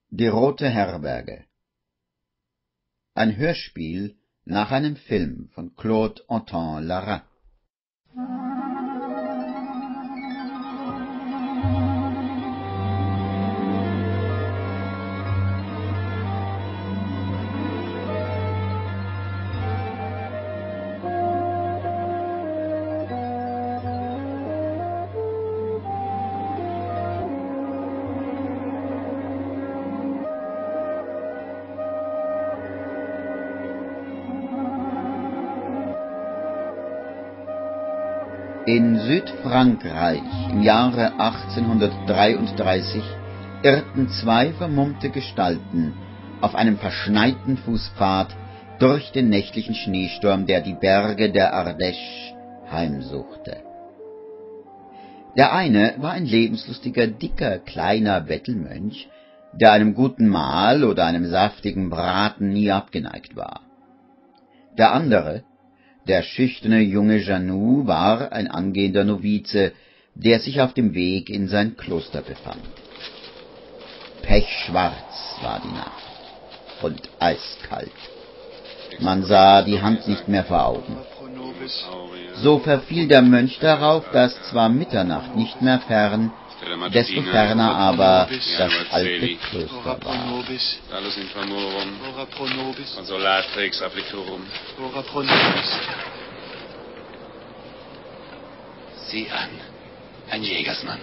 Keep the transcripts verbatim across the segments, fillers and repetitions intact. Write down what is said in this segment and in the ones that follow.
Die Rote Herberge. Ein Hörspiel nach einem Film von Claude Antin-Lara. In Südfrankreich im Jahre achtzehnhundertdreiunddreißig irrten zwei vermummte Gestalten auf einem verschneiten Fußpfad durch den nächtlichen Schneesturm, der die Berge der Ardèche heimsuchte. Der eine war ein lebenslustiger, dicker, kleiner Bettelmönch, der einem guten Mahl oder einem saftigen Braten nie abgeneigt war. Der andere, der schüchterne junge Janou, war ein angehender Novize, der sich auf dem Weg in sein Kloster befand. Pechschwarz war die Nacht und eiskalt. Man sah die Hand nicht mehr vor Augen. So verfiel der Mönch darauf, dass zwar Mitternacht nicht mehr fern, desto ferner aber das alte Kloster war. Sieh an, ein Jägersmann.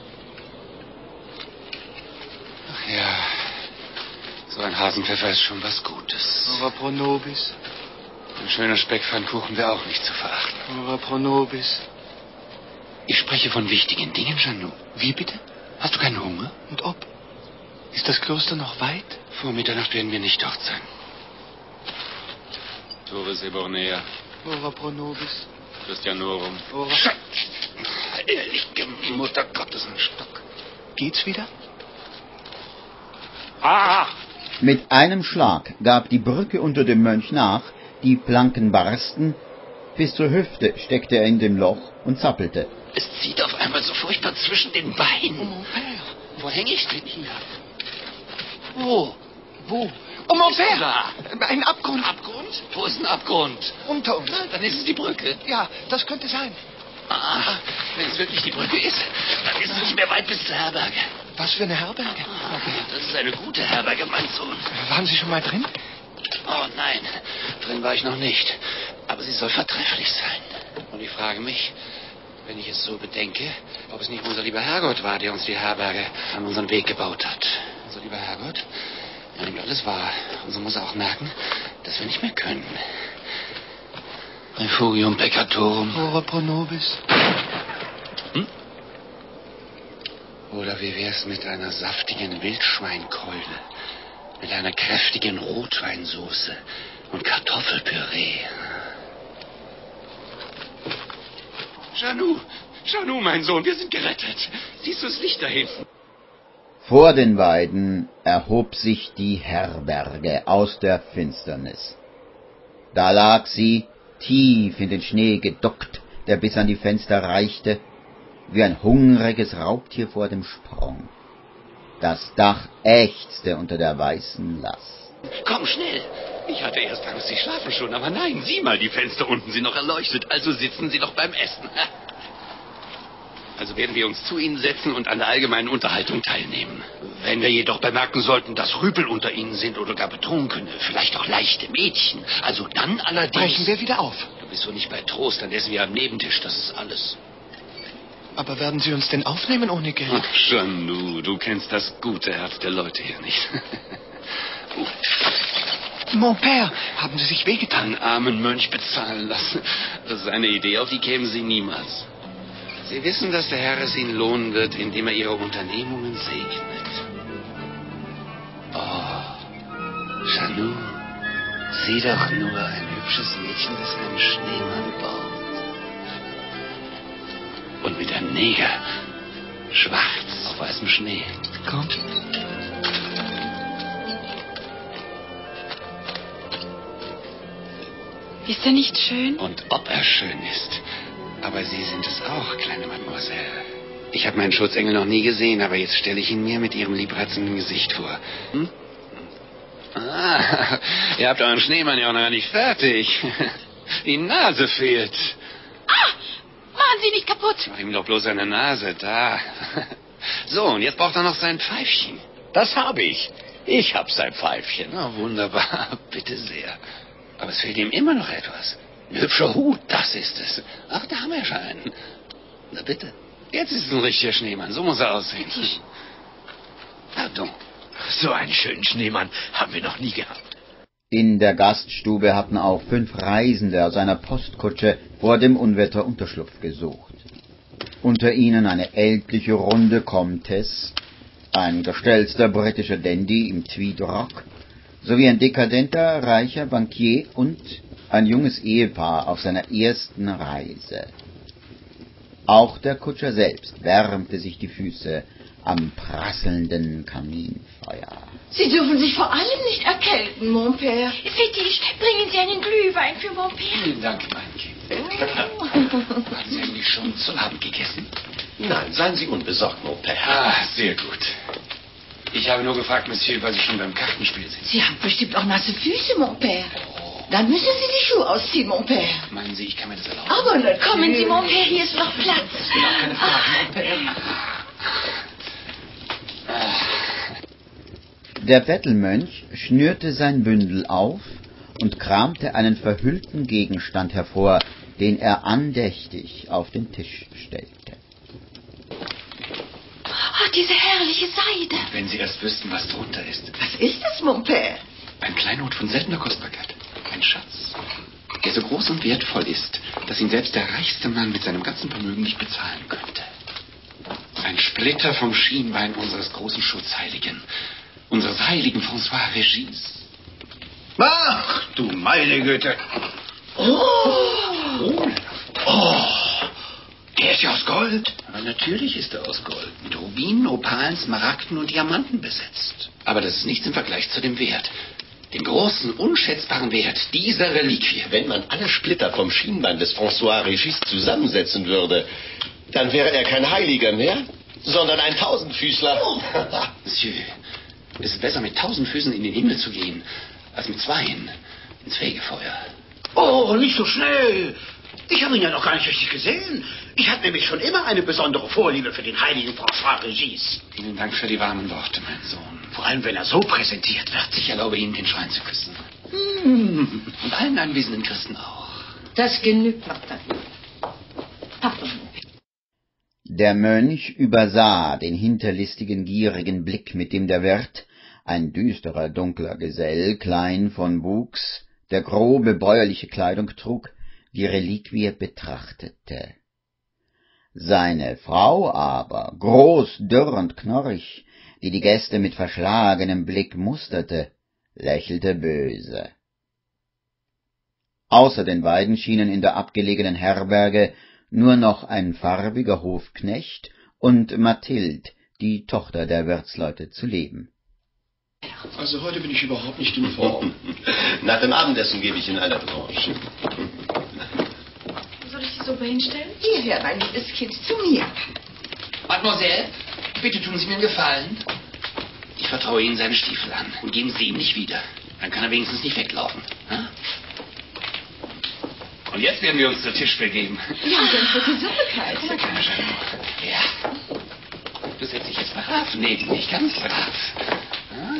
Ach ja, so ein Hasenpfeffer ist schon was Gutes. Ora pro nobis. Ein schöner Speckpfannkuchen wäre auch nicht zu verachten. Ora pro nobis. Ich spreche von wichtigen Dingen, Janou. Wie bitte? Hast du keinen Hunger? Und ob? Ist das Kloster noch weit? Vor Mitternacht werden wir nicht dort sein. Torres Ebornea. Ora pro nobis. Christianorum. Ora. Heilige Mutter Gottes, ein Stock. Geht's wieder? Ah! Mit einem Schlag gab die Brücke unter dem Mönch nach, die Planken barsten, bis zur Hüfte steckte er in dem Loch und zappelte. Es zieht auf einmal so furchtbar zwischen den Beinen. Oh, mon père. Wo hänge ich denn hier? Wo? Wo? Oh, mon Bist du père. da? Ein Abgrund. Abgrund? Wo ist ein Abgrund? Unter uns. Dann ist es die Brücke. Ja, das könnte sein. Ah, wenn es wirklich die Brücke ist, dann ist es nicht mehr weit bis zur Herberge. Was für eine Herberge? Ah, das ist eine gute Herberge, mein Sohn. Waren Sie schon mal drin? Oh nein, drin war ich noch nicht. Aber sie soll vertrefflich sein. Und ich frage mich, wenn ich es so bedenke, ob es nicht unser lieber Herrgott war, der uns die Herberge an unseren Weg gebaut hat. Unser lieber Herrgott, er nimmt alles wahr. Und so muss er auch merken, dass wir nicht mehr können. Refugium peccatorum. Ora pro nobis. Hm? Oder wie wär's mit einer saftigen Wildschweinkeule, mit einer kräftigen Rotweinsoße und Kartoffelpüree. Janou, Janou, mein Sohn, wir sind gerettet. Siehst du das Licht da hinten? Vor den beiden erhob sich die Herberge aus der Finsternis. Da lag sie, tief in den Schnee geduckt, der bis an die Fenster reichte, wie ein hungriges Raubtier vor dem Sprung. Das Dach ächzte unter der weißen Last. Komm, schnell! Ich hatte erst Angst, Sie schlafen schon, aber nein, sieh mal, die Fenster unten sind noch erleuchtet, also sitzen Sie doch beim Essen. Also werden wir uns zu Ihnen setzen und an der allgemeinen Unterhaltung teilnehmen. Wenn wir jedoch bemerken sollten, dass Rüpel unter Ihnen sind oder gar Betrunkene, vielleicht auch leichte Mädchen, also dann allerdings... Brechen wir wieder auf. Du bist so nicht bei Trost, dann essen wir am Nebentisch, das ist alles. Aber werden Sie uns denn aufnehmen ohne Geld? Ach, Janou, du kennst das gute Herz der Leute hier nicht. Mon père, haben Sie sich wehgetan? Einen armen Mönch bezahlen lassen. Das ist eine Idee, auf die kämen Sie niemals. Sie wissen, dass der Herr es Ihnen lohnen wird, indem er Ihre Unternehmungen segnet. Oh, Janou, sieh doch nur ein hübsches Mädchen, das einen Schneemann baut. Und mit einem Neger, schwarz auf weißem Schnee. Komm. Ist er nicht schön? Und ob er schön ist. Aber Sie sind es auch, kleine Mademoiselle. Ich habe meinen Schutzengel noch nie gesehen, aber jetzt stelle ich ihn mir mit Ihrem liebreizenden Gesicht vor. Hm? Ah, ihr habt euren Schneemann ja auch noch gar nicht fertig. Die Nase fehlt. Ah, machen Sie nicht kaputt. Mach ihm doch bloß seine Nase, da. So, und jetzt braucht er noch sein Pfeifchen. Das habe ich. Ich hab sein Pfeifchen. Na, wunderbar, bitte sehr. Aber es fehlt ihm immer noch etwas. Ein hübscher Hut, das ist es. Ach, da haben wir schon einen. Na bitte. Jetzt ist es ein richtiger Schneemann, so muss er aussehen. Pardon. So einen schönen Schneemann haben wir noch nie gehabt. In der Gaststube hatten auch fünf Reisende aus einer Postkutsche vor dem Unwetter Unterschlupf gesucht. Unter ihnen eine ältliche, runde Comtesse, ein gestellter britischer Dandy im Tweedrock, sowie ein dekadenter, reicher Bankier und ein junges Ehepaar auf seiner ersten Reise. Auch der Kutscher selbst wärmte sich die Füße am prasselnden Kaminfeuer. Sie dürfen sich vor allem nicht erkälten, mon père. Fetisch, bringen Sie einen Glühwein für mon père. Vielen Dank, mein Kind. Haben Sie eigentlich schon zu Abend gegessen? Nein, seien Sie unbesorgt, mon père. Ah, sehr gut. Ich habe nur gefragt, Monsieur, weil Sie schon beim Kartenspiel sind. Sie haben bestimmt auch nasse Füße, mon père. Dann müssen Sie die Schuhe ausziehen, mon père. Meinen Sie, ich kann mir das erlauben? Aber natürlich. Kommen Sie, mon père, hier ist noch Platz. Keine Frage, mon père. Der Bettelmönch schnürte sein Bündel auf und kramte einen verhüllten Gegenstand hervor, den er andächtig auf den Tisch stellte. Oh, diese herrliche Seide. Wenn Sie erst wüssten, was drunter ist. Was ist das, mon père? Ein Kleinod von seltener Kostbarkeit. Ein Schatz, der so groß und wertvoll ist, dass ihn selbst der reichste Mann mit seinem ganzen Vermögen nicht bezahlen könnte. Ein Splitter vom Schienbein unseres großen Schutzheiligen, unseres heiligen François Régis. Ach, du meine Güte. Oh. Oh, der ist ja aus Gold. Aber natürlich ist er aus Gold, mit Rubinen, Opalen, Smaragden und Diamanten besetzt. Aber das ist nichts im Vergleich zu dem Wert. Den großen, unschätzbaren Wert dieser Reliquie. Wenn man alle Splitter vom Schienbein des François Régis zusammensetzen würde, dann wäre er kein Heiliger mehr, sondern ein Tausendfüßler. Oh. Monsieur, es ist besser, mit tausend Füßen in den Himmel zu gehen, als mit zweien ins Fegefeuer. Oh, nicht so schnell. Ich habe ihn ja noch gar nicht richtig gesehen. Ich hatte nämlich schon immer eine besondere Vorliebe für den heiligen François Régis. Vielen Dank für die warmen Worte, mein Sohn. Vor allem, wenn er so präsentiert wird. Ich erlaube Ihnen, den Schrein zu küssen. Hm. Und allen anwesenden Christen auch. Das genügt noch dann. Pardon. Der Mönch übersah den hinterlistigen, gierigen Blick, mit dem der Wirt, ein düsterer, dunkler Gesell, klein von Wuchs, der grobe bäuerliche Kleidung trug, die Reliquie betrachtete. Seine Frau aber, groß, dürr und knorrig, die die Gäste mit verschlagenem Blick musterte, lächelte böse. Außer den beiden schienen in der abgelegenen Herberge nur noch ein farbiger Hofknecht und Mathild, die Tochter der Wirtsleute, zu leben. Also heute bin ich überhaupt nicht in Form. Nach dem Abendessen gebe ich Ihnen eine Revanche. Soll ich die Suppe hinstellen? Hierher, mein liebes Kind, zu mir. Mademoiselle, bitte tun Sie mir einen Gefallen. Ich vertraue Ihnen seine Stiefel an und geben Sie ihm nicht wieder. Dann kann er wenigstens nicht weglaufen. Ha? Und jetzt werden wir uns zu Tisch begeben. Ja, dann wird die Suppe kalt. Ja, kleiner Jeannot. Ja. Du setzt dich jetzt brav neben mich, ganz brav. Ha?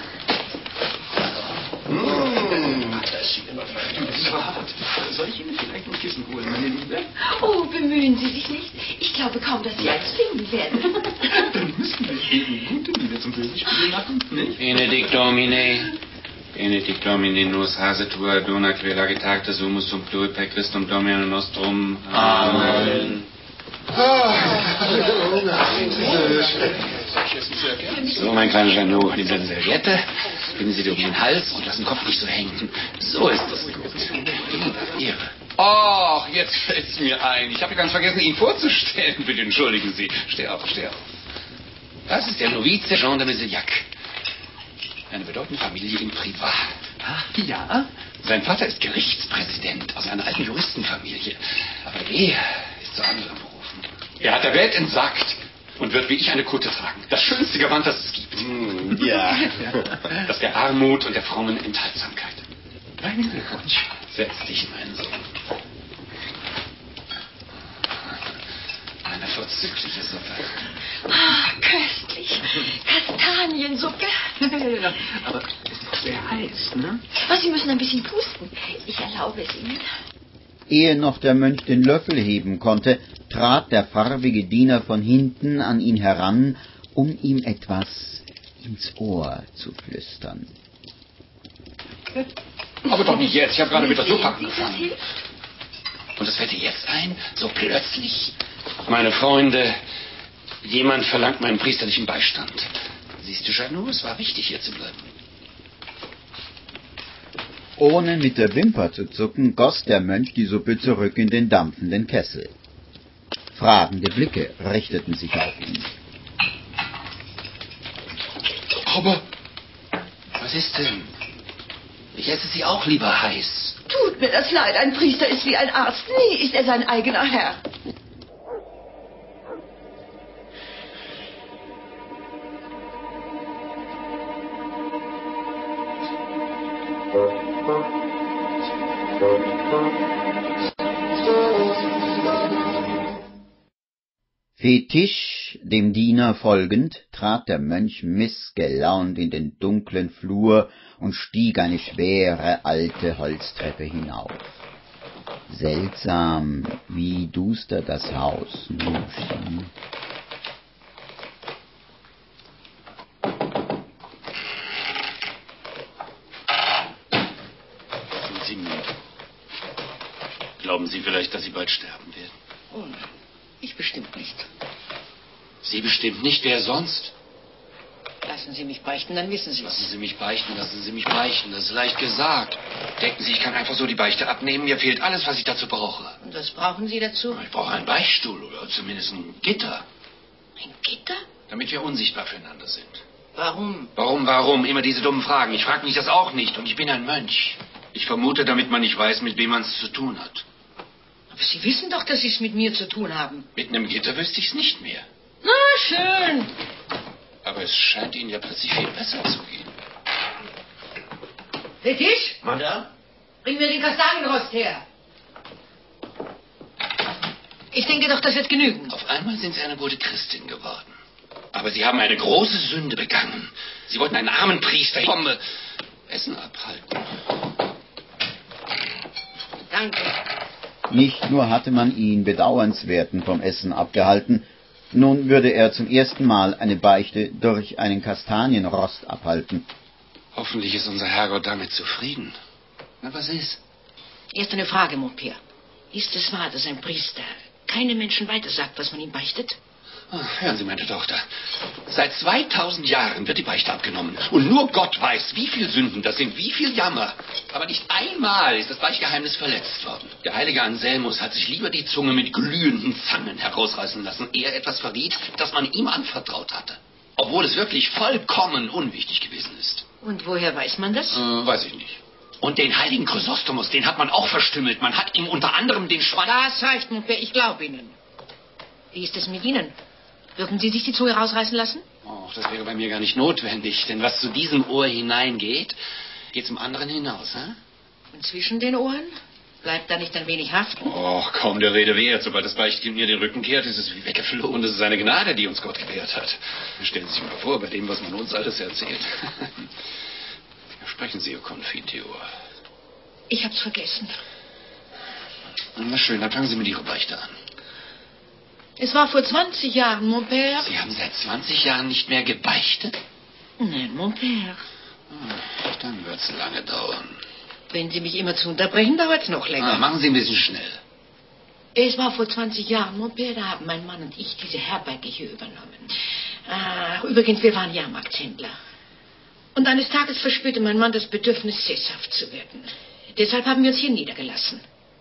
Mmh, das sieht immer so hart. Soll ich Ihnen vielleicht ein Kissen holen, meine Liebe? Oh, bemühen Sie sich nicht. Ich glaube kaum, dass Sie eins finden werden. Dann müssen wir eben gute Miene zum Bösespiel machen, nicht? Benedict Domine. Benedict Domine nos hasetur dona quela getagte sumus sum pluri per Christum Domine nostrum. Amen. So, mein kleiner Jeannot, nehmen Sie eine Serviette, binden Sie die um den Hals und lassen den Kopf nicht so hängen. So ist es gut. Ihre. Och, jetzt fällt es mir ein. Ich habe ganz vergessen, ihn vorzustellen. Bitte entschuldigen Sie. Steh auf, steh auf. Das ist der Novize Jean de Mesillac. Eine bedeutende Familie in Privat. Ah, ja? Sein Vater ist Gerichtspräsident aus einer alten Juristenfamilie. Aber er ist zu anderen berufen. Er hat der Welt entsagt. und wird wie ich eine Kutte tragen. Das schönste Gewand, das es gibt. Hm, ja. Das der Armut und der frommen Enthaltsamkeit. Dein Glückwunsch. Setz dich, mein Sohn. Eine vorzügliche Suppe. Ah, köstlich. Kastaniensuppe. Aber es ist sehr heiß, ne? Oh, Sie müssen ein bisschen pusten. Ich erlaube es Ihnen. Ehe noch der Mönch den Löffel heben konnte, trat der farbige Diener von hinten an ihn heran, um ihm etwas ins Ohr zu flüstern. Aber doch nicht jetzt. Ich habe gerade mit der Suppe Sehen Sie, das angefangen. hilft? Und es fällt dir jetzt ein, so plötzlich? Meine Freunde, jemand verlangt meinen priesterlichen Beistand. Siehst du, Janot, es war wichtig, hier zu bleiben. Ohne mit der Wimper zu zucken, goss der Mönch die Suppe zurück in den dampfenden Kessel. Fragende Blicke richteten sich auf ihn. Aber, was ist denn? Ich esse sie auch lieber heiß. Tut mir das leid, ein Priester ist wie ein Arzt. Nie ist er sein eigener Herr. Fetisch, dem Diener folgend, trat der Mönch missgelaunt in den dunklen Flur und stieg eine schwere alte Holztreppe hinauf. Seltsam, wie duster das Haus nun schien. Sind Sie müde? Glauben Sie vielleicht, dass Sie bald sterben werden? Oh nein, ich bestimmt nicht. Sie bestimmt nicht, wer sonst? Lassen Sie mich beichten, dann wissen Sie Lassen es. Sie mich beichten, lassen Sie mich beichten. Das ist leicht gesagt. Denken Sie, ich kann einfach so die Beichte abnehmen? Mir fehlt alles, was ich dazu brauche. Und was brauchen Sie dazu? Ich brauche einen Beichtstuhl oder zumindest ein Gitter, Ein Gitter? damit wir unsichtbar füreinander sind. Warum? Warum, warum? Immer diese dummen Fragen. Ich frage mich das auch nicht und ich bin ein Mönch. Ich vermute, damit man nicht weiß, mit wem man es zu tun hat. Aber Sie wissen doch, dass Sie es mit mir zu tun haben. Mit einem Gitter wüsste ich es nicht mehr. Na, schön. Aber es scheint Ihnen ja plötzlich viel besser zu gehen. Fetisch? Madame? Bring mir den Kastanienrost her. Ich denke doch, das wird genügen. Auf einmal sind Sie eine gute Christin geworden. Aber Sie haben eine große Sünde begangen. Sie wollten einen armen Priester vom äh, Essen abhalten. Danke. Nicht nur hatte man ihn bedauernswerten vom Essen abgehalten, nun würde er zum ersten Mal eine Beichte durch einen Kastanienrost abhalten. Hoffentlich ist unser Herrgott damit zufrieden. Na, was ist? Erst eine Frage, mon Père. Ist es wahr, dass ein Priester keinem Menschen weitersagt, was man ihm beichtet? Ah, hören Sie, meine Tochter. Seit zweitausend Jahren wird die Beichte abgenommen. Und nur Gott weiß, wie viel Sünden das sind, wie viel Jammer. Aber nicht einmal ist das Beichtgeheimnis verletzt worden. Der heilige Anselmus hat sich lieber die Zunge mit glühenden Zangen herausreißen lassen, ehe er etwas verriet, das man ihm anvertraut hatte. Obwohl es wirklich vollkommen unwichtig gewesen ist. Und woher weiß man das? Äh, weiß ich nicht. Und den heiligen Chrysostomus, den hat man auch verstümmelt. Man hat ihm unter anderem den Schwanz... Das reicht, mon Père, ich glaube Ihnen. Wie ist es mit Ihnen? Würden Sie sich die Zunge rausreißen lassen? Och, das wäre bei mir gar nicht notwendig. Denn was zu diesem Ohr hineingeht, geht zum anderen hinaus, hä? Und zwischen den Ohren? Bleibt da nicht ein wenig haften? Och, kaum der Rede wert. Sobald das Beichtkind mir den Rücken kehrt, ist es wie weggeflogen. Und es ist eine Gnade, die uns Gott gewährt hat. Stellen Sie sich mal vor, bei dem, was man uns alles erzählt. Sprechen Sie, Ihr Konfiteor. Ich hab's vergessen. Na schön, dann fangen Sie mit Ihrer Beichte an. Es war vor zwanzig Jahren, mon Père. Sie haben seit zwanzig Jahren nicht mehr gebeichtet? Nein, mon Père. Ach, dann wird's lange dauern. Wenn Sie mich immer zu unterbrechen, dauert's noch länger. Ah, machen Sie ein bisschen schnell. Es war vor zwanzig Jahren, mon Père, da haben mein Mann und ich diese Herberge hier übernommen. Ach, übrigens, wir waren Jahrmarktshändler. Und eines Tages verspürte mein Mann das Bedürfnis, sesshaft zu werden. Deshalb haben wir uns hier niedergelassen.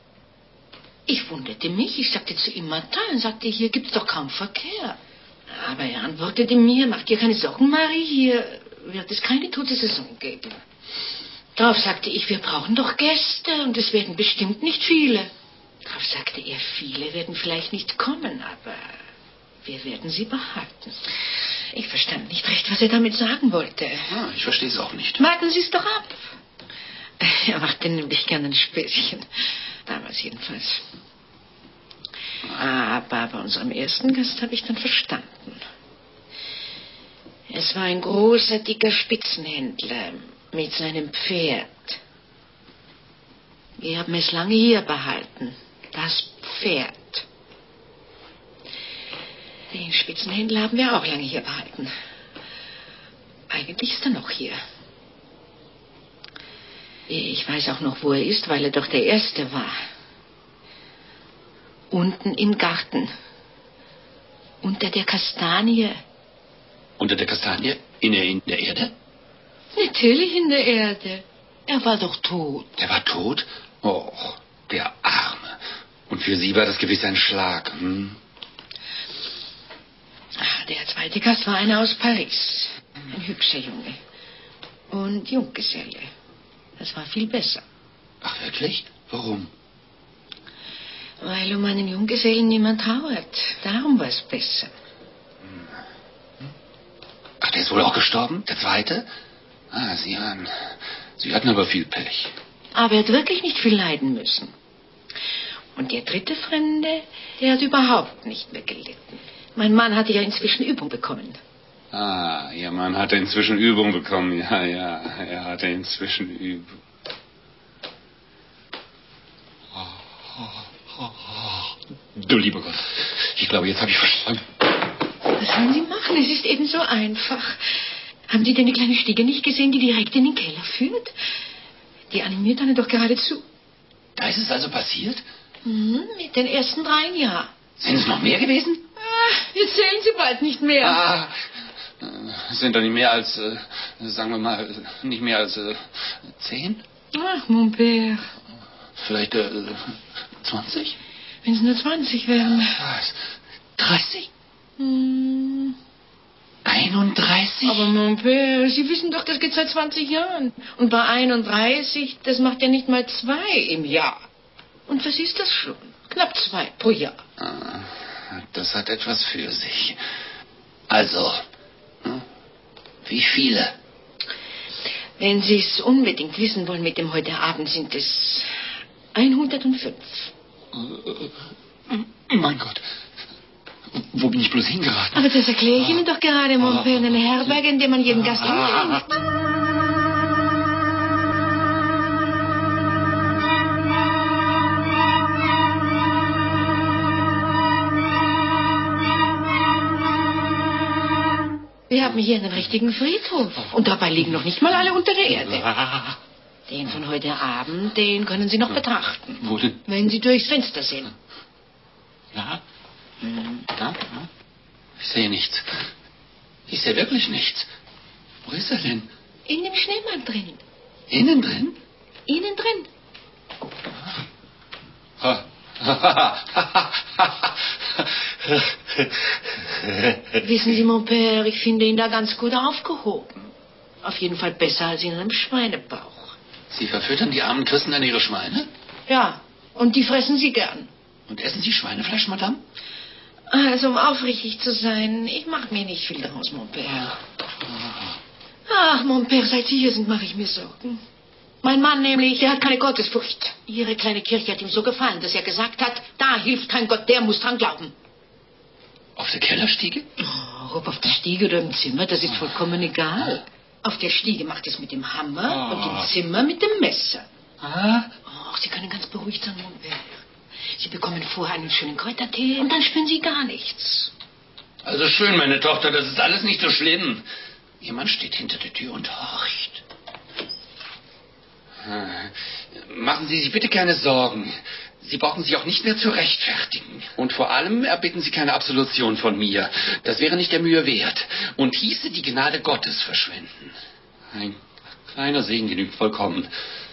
Ich wunderte mich, ich sagte zu ihm, Martin, sagte, hier gibt's doch kaum Verkehr. Aber er antwortete mir, mach dir keine Sorgen, Marie, hier wird es keine tote Saison geben. Darauf sagte ich, wir brauchen doch Gäste und es werden bestimmt nicht viele. Darauf sagte er, viele werden vielleicht nicht kommen, aber Wir werden sie behalten. Ich verstand nicht recht, was er damit sagen wollte. Ah, ich verstehe es auch nicht. Warten Sie es doch ab. Er machte nämlich gerne ein Späßchen. Damals jedenfalls. Aber bei unserem ersten Gast habe ich dann verstanden. Es war ein großer, dicker Spitzenhändler mit seinem Pferd. Wir haben es lange hier behalten. Das Pferd. Den Spitzenhändler haben wir auch lange hier behalten. Eigentlich ist er noch hier. Ich weiß auch noch, wo er ist, weil er doch der Erste war. Unten im Garten. Unter der Kastanie. Unter der Kastanie? In der, in der Erde? Natürlich in der Erde. Er war doch tot. Der war tot? Och, der Arme. Und für Sie war das gewiss ein Schlag, hm? Der zweite Gast war einer aus Paris. Ein hübscher Junge. Und Junggeselle. Das war viel besser. Ach, wirklich? Warum? Weil um einen Junggesellen niemand trauert. Darum war es besser. Ach, der ist wohl auch gestorben? Der zweite? Ah, Sie haben... Sie hatten aber viel Pech. Aber er hat wirklich nicht viel leiden müssen. Und der dritte Fremde, der hat überhaupt nicht mehr gelitten. Mein Mann hatte ja inzwischen Übung bekommen. Ah, Ihr Mann hatte inzwischen Übung bekommen. Ja, ja, er hatte inzwischen Übung. Oh, oh, oh, oh. Du lieber Gott, ich glaube, jetzt habe ich verstanden. Was wollen Sie machen? Es ist eben so einfach. Haben Sie denn die kleine Stiege nicht gesehen, die direkt in den Keller führt? Die animiert einen doch geradezu. Da ist es also passiert? Mhm, mit den ersten dreien, ja. Sind es noch mehr gewesen? Ah, jetzt zählen Sie bald nicht mehr. Ah, äh, sind doch nicht mehr als, äh, sagen wir mal, nicht mehr als äh, zehn? Ach, mon père. Vielleicht äh, zwanzig? Wenn es nur zwanzig wären. Was? dreißig? Hm. einunddreißig? Aber mon père, Sie wissen doch, das geht seit zwanzig Jahren. Und bei einunddreißig, das macht ja nicht mal zwei im Jahr. Und was ist das schon? Knapp zwei pro Jahr. Ah, das hat etwas für sich. Also, hm? Wie viele? Wenn Sie es unbedingt wissen wollen mit dem heute Abend, sind es hundertfünf. Mein Gott. Wo bin ich bloß hingeraten? Aber das erkläre ich Ihnen doch gerade, mon père, in einer Herberge, in der man jeden Gast empfängt. Wir haben hier einen richtigen Friedhof. Und dabei liegen noch nicht mal alle unter der Erde. Den von heute Abend, den können Sie noch betrachten. Wo denn? Wenn Sie durchs Fenster sehen. Ja? Da? Ich sehe nichts. Ich sehe wirklich nichts. Wo ist er denn? In dem Schneemann drin. Innen drin? Innen drin. Wissen Sie, mon père, ich finde ihn da ganz gut aufgehoben. Auf jeden Fall besser als in einem Schweinebauch. Sie verfüttern die armen Christen an ihre Schweine? Ja, und die fressen Sie gern. Und essen Sie Schweinefleisch, Madame? Also, um aufrichtig zu sein, ich mache mir nicht viel daraus, mon père. Ach, mon père, seit Sie hier sind, mache ich mir Sorgen. Mein Mann nämlich, der hat keine Gottesfurcht. Ihre kleine Kirche hat ihm so gefallen, dass er gesagt hat, da hilft kein Gott, der muss dran glauben. Auf der Kellerstiege? Oh, ob auf der Stiege oder im Zimmer, das ist vollkommen egal. Auf der Stiege macht es mit dem Hammer oh. und im Zimmer mit dem Messer. Ah? Oh, Sie können ganz beruhigt sein, mon père. Sie bekommen vorher einen schönen Kräutertee und dann spüren Sie gar nichts. Also schön, meine Tochter, das ist alles nicht so schlimm. Ihr Mann steht hinter der Tür und horcht. Machen Sie sich bitte keine Sorgen. Sie brauchen sich auch nicht mehr zu rechtfertigen. Und vor allem erbitten Sie keine Absolution von mir. Das wäre nicht der Mühe wert. Und hieße die Gnade Gottes verschwenden. Ein kleiner Segen genügt vollkommen.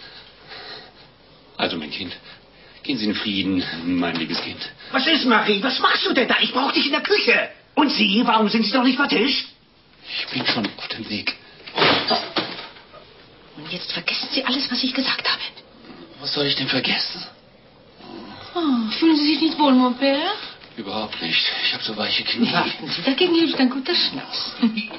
Also, mein Kind, gehen Sie in Frieden, mein liebes Kind. Was ist, Marie? Was machst du denn da? Ich brauche dich in der Küche. Und Sie, warum sind Sie doch nicht fertig? Ich bin schon auf dem Weg. Und jetzt vergessen Sie alles, was ich gesagt habe. Was soll ich denn vergessen? Oh, fühlen Sie sich nicht wohl, mon père? Überhaupt nicht. Ich habe so weiche Knie. Warten Sie, dagegen hilft ein guter Schnaps.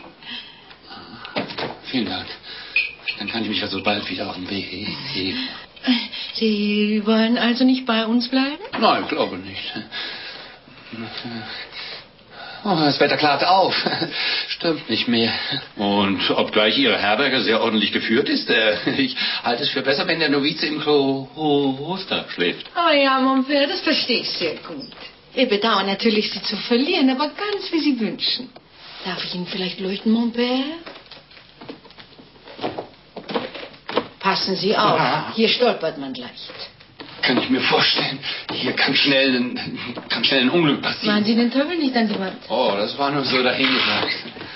Vielen Dank. Dann kann ich mich also bald wieder auf den Weg heben. Sie wollen also nicht bei uns bleiben? Nein, ich glaube nicht. Oh, das Wetter klart auf. Stimmt nicht mehr. Und obgleich Ihre Herberge sehr ordentlich geführt ist, äh, ich halte es für besser, wenn der Novize im Kloster schläft. Oh ja, mon père, das verstehe ich sehr gut. Wir bedauern natürlich, Sie zu verlieren, aber ganz wie Sie wünschen. Darf ich Ihnen vielleicht leuchten, mon père? Passen Sie auf, Ja. hier stolpert man leicht. Kann ich mir vorstellen. Hier kann schnell ein, kann schnell ein Unglück passieren. Machen Sie den Teufel nicht an die Wand. Oh, das war nur so dahingesagt.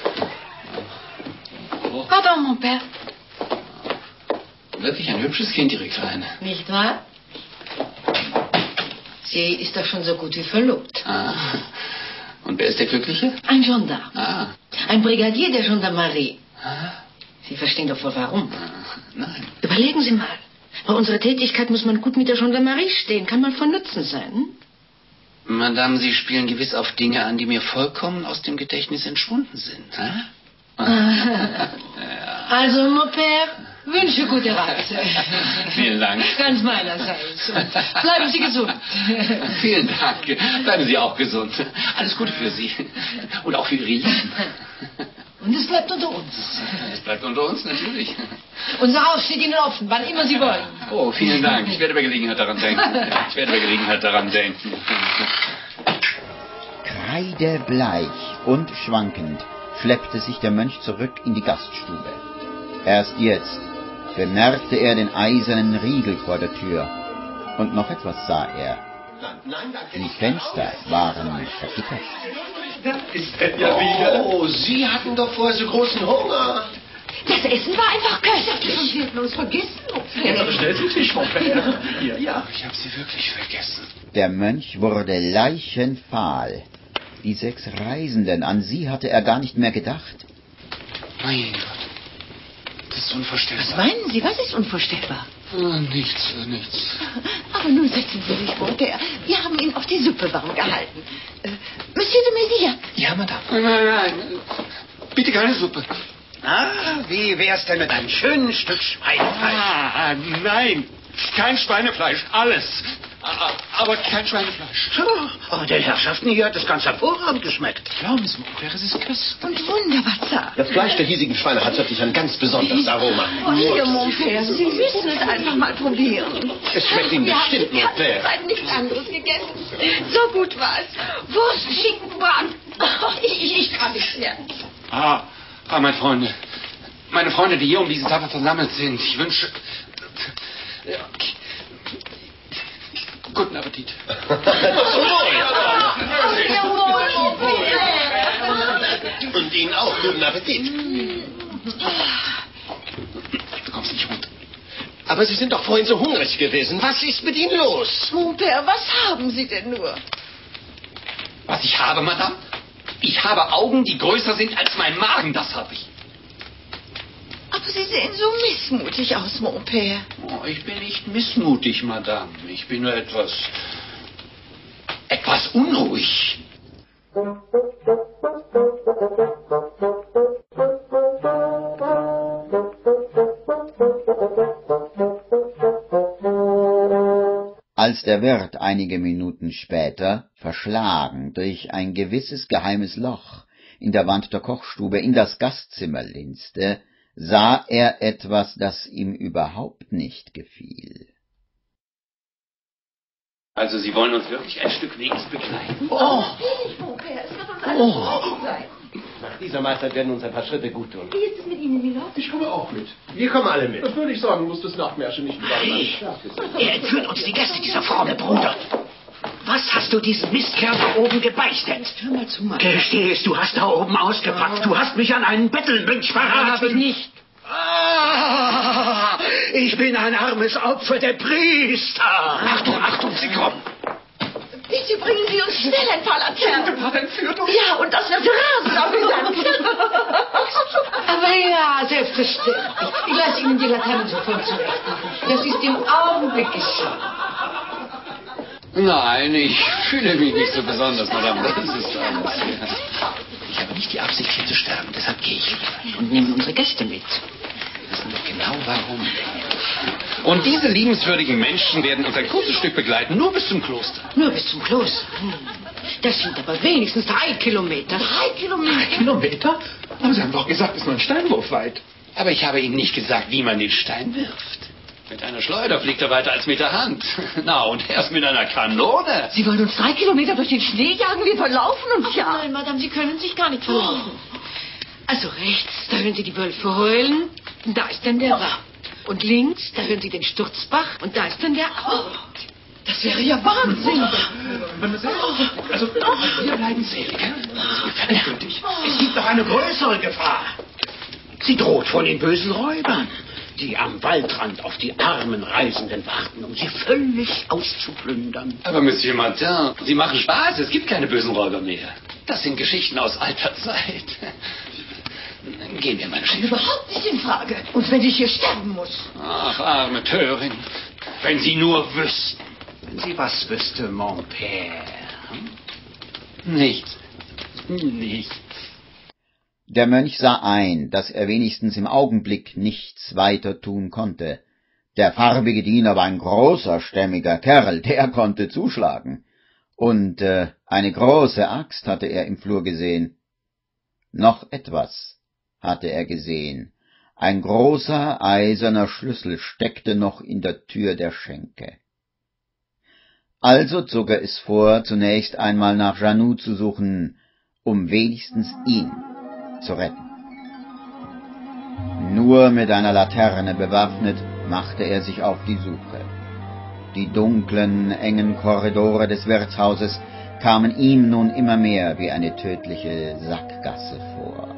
Oh, Pardon, mon père. wirklich ein hübsches Kind, Ihre Kleine. Nicht wahr? Sie ist doch schon so gut wie verlobt. Ah. Und wer ist der Glückliche? Ein Gendarme. Ah. Ein Brigadier der Gendarmerie. Ah. Sie verstehen doch wohl warum. Ah. Nein. Überlegen Sie mal. Bei unserer Tätigkeit muss man gut mit der Gendarmerie stehen. Kann mal von Nutzen sein. Hm? Madame, Sie spielen gewiss auf Dinge an, die mir vollkommen aus dem Gedächtnis entschwunden sind. Hä? Also, mon père, wünsche gute Reise. Vielen Dank. Ganz meinerseits. Und bleiben Sie gesund. Vielen Dank. Bleiben Sie auch gesund. Alles Gute für Sie. Und auch für Ihre Lieben. Und es bleibt unter uns. Es bleibt unter uns, natürlich. Unser Haus steht Ihnen offen, wann immer Sie wollen. Oh, vielen Dank. Ich werde bei Gelegenheit daran denken. Ich werde bei Gelegenheit daran denken. Kreidebleich und schwankend schleppte sich der Mönch zurück in die Gaststube. Erst jetzt bemerkte er den eisernen Riegel vor der Tür. Und noch etwas sah er. Die Fenster waren vergittert. Da ist er ja wieder. Oh, Sie hatten doch vorher so großen Hunger. Das Essen war einfach köstlich und wir haben uns vergessen. Ja, schnell zum Tisch, Frau Pfeffer. Hier. Ja, ich habe Sie wirklich vergessen. Der Mönch wurde leichenfahl. Die sechs Reisenden, an sie hatte er gar nicht mehr gedacht. Mein Gott. Das ist unvorstellbar. Was meinen Sie? Was ist unvorstellbar? Ah, nichts, nichts. Aber nun setzen Sie sich, mon père. Wir haben ihn auf die Suppe warm gehalten. Äh, Monsieur de Mézières. Ja, Madame. Nein, nein, nein. Bitte keine Suppe. Ah, wie wär's denn mit einem schönen Stück Schweinefleisch? Ah, nein. Kein Schweinefleisch. Alles. Aber kein Schweinefleisch. So, aber den Herrschaften hier hat es ganz hervorragend geschmeckt. Glauben Sie, mon père, es ist köstlich. Und wunderbar zart. Das Fleisch der hiesigen Schweine hat wirklich ein ganz besonderes Aroma. Oh, hier, mon père. Sie müssen es einfach mal probieren. Es schmeckt Ihnen bestimmt, mon Ich habe père. seit nichts anderes gegessen. So gut war es. Wurst, Schinken, Braten. Oh, ich, ich, ich kann nicht mehr. Ah, ah, meine Freunde. Meine Freunde, die hier um diese Tafel versammelt sind. Ich wünsche... Ja. Guten Appetit. Und Ihnen auch guten Appetit. Du kommst nicht runter. Aber Sie sind doch vorhin so hungrig gewesen. Was ist mit Ihnen los? Mon père, was haben Sie denn nur? Was ich habe, Madame? Ich habe Augen, die größer sind als mein Magen. Das habe ich. Aber Sie sehen so missmutig aus, mon père. Oh, ich bin nicht missmutig, Madame. Ich bin nur etwas... etwas unruhig. Als der Wirt einige Minuten später, verschlagen durch ein gewisses geheimes Loch in der Wand der Kochstube, in das Gastzimmer linste, sah er etwas, das ihm überhaupt nicht gefiel. Also, Sie wollen uns wirklich ein Stück Weges begleiten? Oh, Mon père, es wird uns alles recht sein. nach dieser Mahlzeit werden uns ein paar Schritte gut tun. Wie ist es mit Ihnen, Milord? Ich komme auch mit. Wir kommen alle mit. Das würde ich sagen, muss das Nachtmärchen nicht überall. Er entführt uns die Gäste, dieser fromme Bruder. Was hast du diesem Mistkerl da oben gebeichtet? Hör mal zu, Mann. Gestehst, du hast da oben ausgepackt. Du hast mich an einen Bettelmönch verraten. Habe ich nicht. Ah, ich bin ein armes Opfer der Priester. Achtung, Achtung, sie kommen. Bitte bringen Sie uns schnell ein paar Laternen. Hat entführt uns. Ja, und das wird rasend amüsant. Aber ja, selbstverständlich. Ich lasse Ihnen die Laternen sofort zurechtmachen. Das ist im Augenblick geschehen. Nein, ich fühle mich nicht so besonders, Madame. Das ist alles. Ja. Ich habe nicht die Absicht, hier zu sterben. Deshalb gehe ich lieber. Und nehmen unsere Gäste mit. Wir wissen doch genau, warum. Und diese liebenswürdigen Menschen werden uns ein kurzes Stück begleiten, nur bis zum Kloster. Nur bis zum Kloster? Hm. Das sind aber wenigstens drei Kilometer. Drei Kilometer? Drei Kilometer? Aber Sie haben doch gesagt, es ist nur ein Steinwurf weit. Aber ich habe Ihnen nicht gesagt, wie man den Stein wirft. Mit einer Schleuder fliegt er weiter als mit der Hand. Na, und erst mit einer Kanone. Sie wollen uns drei Kilometer durch den Schnee jagen? Wir verlaufen uns ja. Nein, Madame, Sie können sich gar nicht verlaufen. Also rechts, da hören Sie die Wölfe heulen. Da ist dann der Rapp. Und links, da hören Sie den Sturzbach. Und da ist dann der Au. Das wäre ja Wahnsinn. Also, wir bleiben selig. Endgültig. Es gibt noch eine größere Gefahr. Sie droht von den bösen Räubern, die am Waldrand auf die armen Reisenden warten, um sie völlig auszuplündern. Aber Monsieur Martin, Sie machen Spaß. Es gibt keine bösen Räuber mehr. Das sind Geschichten aus alter Zeit. Gehen wir, meine Chef. Überhaupt nicht in Frage. Und wenn ich hier sterben muss. Ach, arme Törin. Wenn Sie nur wüssten. Wenn sie was wüsste, mon père. Nichts. Nichts. Der Mönch sah ein, dass er wenigstens im Augenblick nichts weiter tun konnte. Der farbige Diener war ein großer, stämmiger Kerl, der konnte zuschlagen. Und äh, eine große Axt hatte er im Flur gesehen. Noch etwas hatte er gesehen. Ein großer eiserner Schlüssel steckte noch in der Tür der Schenke. Also zog er es vor, zunächst einmal nach Jannou zu suchen, um wenigstens ihn zu retten. Nur mit einer Laterne bewaffnet machte er sich auf die Suche. Die dunklen, engen Korridore des Wirtshauses kamen ihm nun immer mehr wie eine tödliche Sackgasse vor.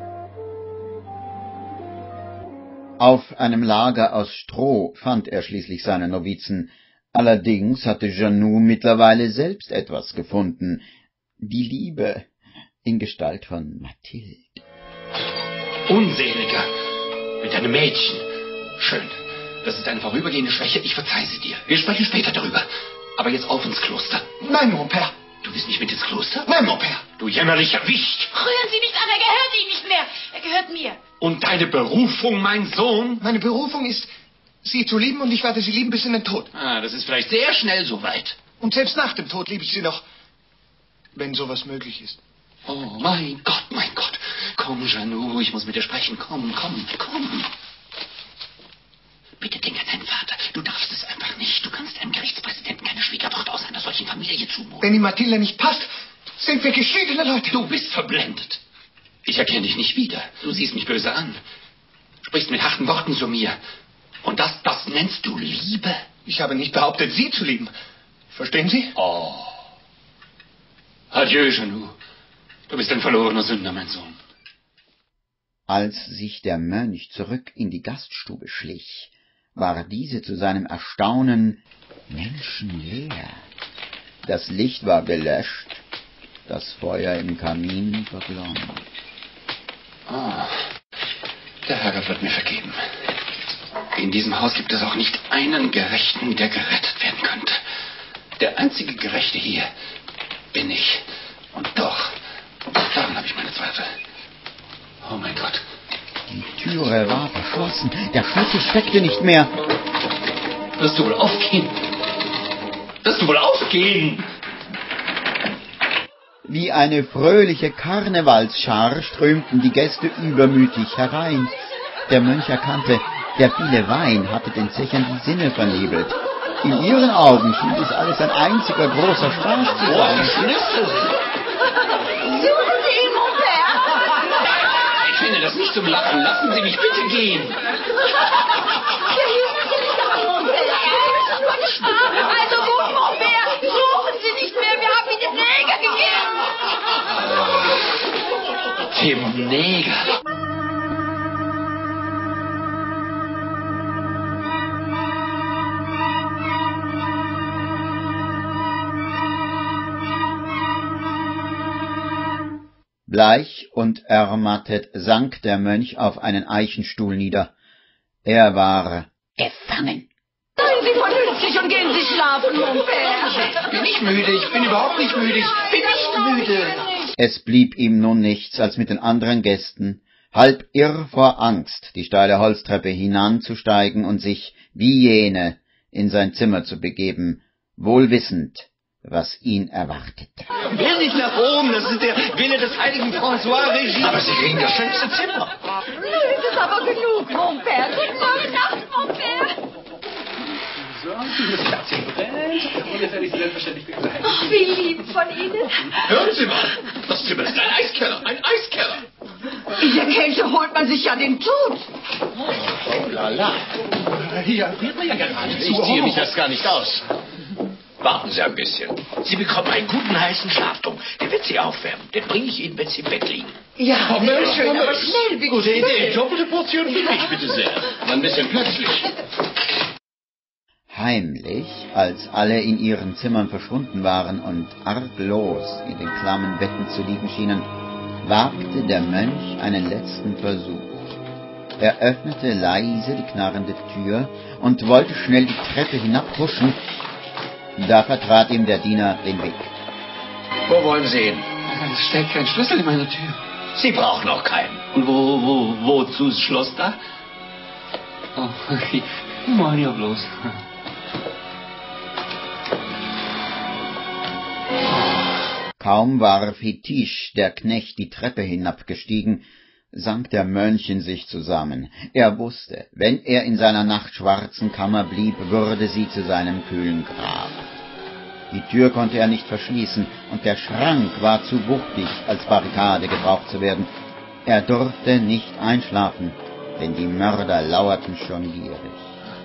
Auf einem Lager aus Stroh fand er schließlich seine Novizen. Allerdings hatte Jannou mittlerweile selbst etwas gefunden, die Liebe in Gestalt von Mathilde. Unseliger, mit einem Mädchen. Schön, das ist eine vorübergehende Schwäche, ich verzeihe sie dir. Wir sprechen später darüber. Aber jetzt auf ins Kloster. Nein, mon père. Du willst nicht mit ins Kloster? Nein, mon père. Du jämmerlicher Wicht. Rühren Sie nicht an, er gehört Ihnen nicht mehr. Er gehört mir. Und deine Berufung, mein Sohn? Meine Berufung ist, Sie zu lieben, und ich werde Sie lieben bis in den Tod. Ah, das ist vielleicht sehr schnell soweit. Und selbst nach dem Tod liebe ich Sie noch, wenn sowas möglich ist. Oh, mein Gott, mein Gott. Komm, Jannou, ich muss mit dir sprechen. Komm, komm, komm. Bitte denk an deinen Vater. Du darfst es einfach nicht. Du kannst einem Gerichtspräsidenten keine Schwiegertochter aus einer solchen Familie zumuten. Wenn die Mathilde nicht passt, sind wir geschiedene Leute. Du bist verblendet. Ich erkenne dich nicht wieder. Du siehst mich böse an. Sprichst mit harten Worten zu mir. Und das, das nennst du Liebe? Ich habe nicht behauptet, Sie zu lieben. Verstehen Sie? Oh. Adieu, Jannou. Du bist ein verlorener Sünder, mein Sohn. Als sich der Mönch zurück in die Gaststube schlich, war diese zu seinem Erstaunen menschenleer. Das Licht war gelöscht, das Feuer im Kamin verglommen. Oh, der Herr wird mir vergeben. In diesem Haus gibt es auch nicht einen Gerechten, der gerettet werden könnte. Der einzige Gerechte hier bin ich. Und doch, daran habe ich meine Zweifel. Oh mein Gott. Die Türe war verschlossen, der Schlüssel steckte nicht mehr. Wirst du wohl aufgehen? Wirst du wohl aufgehen? Wie eine fröhliche Karnevalsschar strömten die Gäste übermütig herein. Der Mönch erkannte, der viele Wein hatte den Zechern die Sinne vernebelt. In ihren Augen schien es alles ein einziger großer Spaß zu sein. Suchen Sie ihn, mon père. Ich finde das nicht zum Lachen. Lassen Sie mich bitte gehen. Wir hielten Sie nicht an, mon père. Sie müssen nur gespart. Also gut, mon père. Suchen Sie nicht mehr. Wir haben ihn dem Neger gegeben. Dem Neger. Bleich und ermattet sank der Mönch auf einen Eichenstuhl nieder. Er war gefangen. Nein, Sie vernünftig und gehen Sie schlafen, mon père. Ich bin nicht müde, ich bin überhaupt nicht müde, ich bin nicht müde. Es blieb ihm nun nichts, als mit den anderen Gästen, halb irr vor Angst, die steile Holztreppe hinanzusteigen und sich, wie jene, in sein Zimmer zu begeben, wohl wissend, was ihn erwartet. Will nicht nach oben, das ist der Wille des heiligen François Régis. Aber Sie kriegen das schönste Zimmer. Nun ist es aber genug, mon père. Guten Morgen, Nacht, mon père. So, das Kerzchen brennt und jetzt werde ich Sie selbstverständlich begleiten. Ach, wie lieb von Ihnen. Hören Sie mal, das Zimmer ist ein Eiskeller, ein Eiskeller. In der Kälte holt man sich ja den Tod. Oh la la. Hier friert man ja geradezu. Ich ziehe mich das gar nicht aus. Warten Sie ein bisschen. Sie bekommen einen guten heißen Schlaftrunk. Der wird Sie aufwärmen. Den bringe ich Ihnen, wenn Sie im Bett liegen. Ja, Oh, Mensch, aber Mensch. schnell, wie Gute schnell. Idee. Doppelte Portion für mich, bitte sehr. Ein bisschen plötzlich. Heimlich, als alle in ihren Zimmern verschwunden waren und arglos in den klammen Betten zu liegen schienen, wagte der Mönch einen letzten Versuch. Er öffnete leise die knarrende Tür und wollte schnell die Treppe hinabhuschen. Da vertrat ihm der Diener den Weg. Wo wollen Sie hin? Es steckt kein Schlüssel in meiner Tür. Sie brauchen noch keinen. Und wo, wo, wozu ist das Schloss da? Oh, okay. Moin ja bloß. Kaum war Fetisch, der Knecht, die Treppe hinabgestiegen, sank der Mönch in sich zusammen. Er wusste, wenn er in seiner nachtschwarzen Kammer blieb, würde sie zu seinem kühlen Grab. Die Tür konnte er nicht verschließen, und der Schrank war zu wuchtig, als Barrikade gebraucht zu werden. Er durfte nicht einschlafen, denn die Mörder lauerten schon gierig.